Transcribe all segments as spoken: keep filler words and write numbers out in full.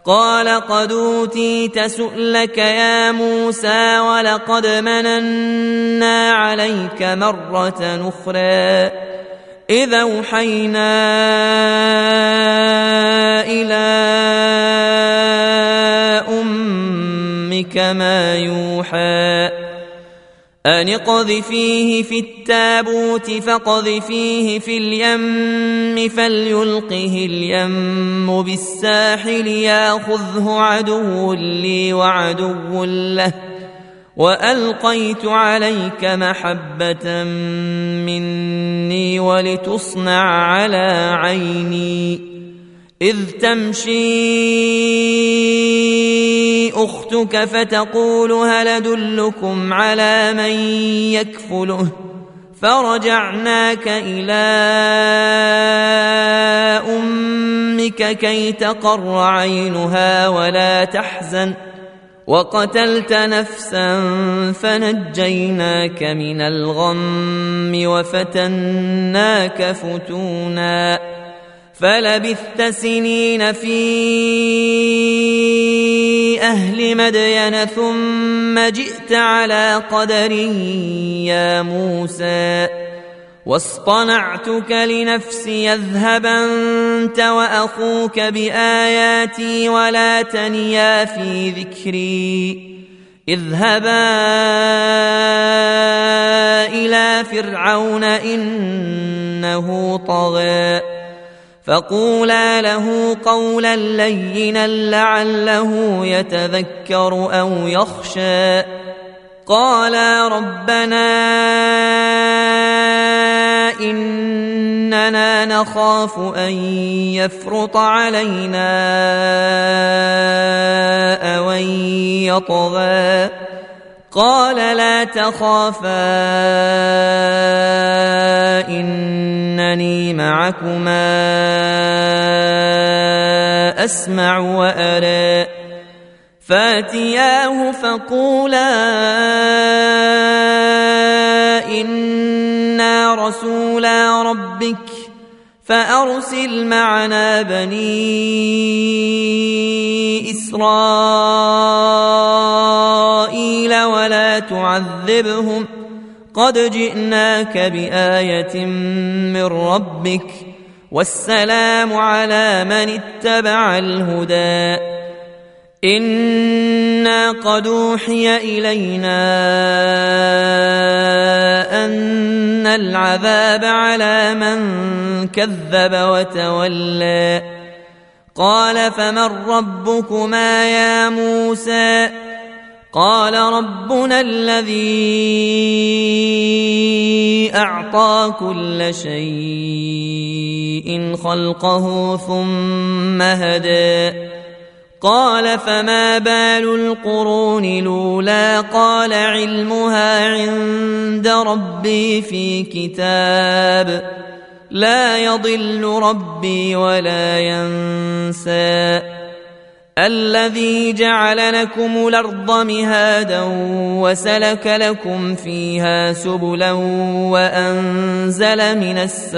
قال قد أوتيت سؤلك يا موسى ولقد مننا عليك مرة أخرى إذ أوحينا إلى أمك ما يوحى أن اقذفيه في التابوت فاقذفيه في اليم فليلقه اليم بالساحل ياخذه عدو لي وعدو له وألقيت عليك محبة مني ولتصنع على عيني إذ تمشي أختك فتقول هل أدلكم على من يكفله فرجعناك إلى أمك كي تقر عينها ولا تحزن وقتلت نفسا فنجيناك من الغم وفتناك فتونا فلبثت سنين في أهل مدين ثم جئت على قدر يا موسى واصطنعتك لنفسي اذهب أنت وأخوك بآياتي ولا تنيا في ذكري اذهبا إلى فرعون إنه طغى فقولا له قولا لينا لعله يتذكر أو يخشى قالا ربنا إننا نخاف أن يفرط علينا أو أن يطغى قال لا تخافا إنني معكما أسمع وأرى فاتياه فقولا إنا رسولا ربك فأرسل معنا بني إسرائيل ولا تعذبهم قد جئناك بآية من ربك والسلام على من اتبع الهدى إنا قد أوحي إلينا أن العذاب على من كذب وتولى قال فمن ربكما يا موسى قال ربنا الذي أعطى كل شيء خلقه ثم هدى قال فما بال القرون الأولى قال علمها عند ربي في كتاب لا يضل ربي ولا ينسى الذي جعل لكم الأرض مهادا وسلك لكم فيها سبلا وأنزل من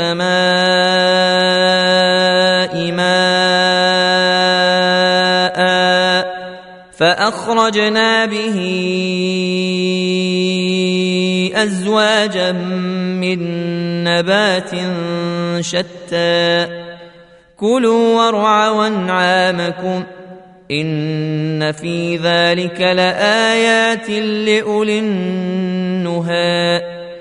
السماء ماء فأخرجنا به أزواجا من نبات شتى كلوا وارعوا أنعامكم إن في ذلك لآيات لأولي النهى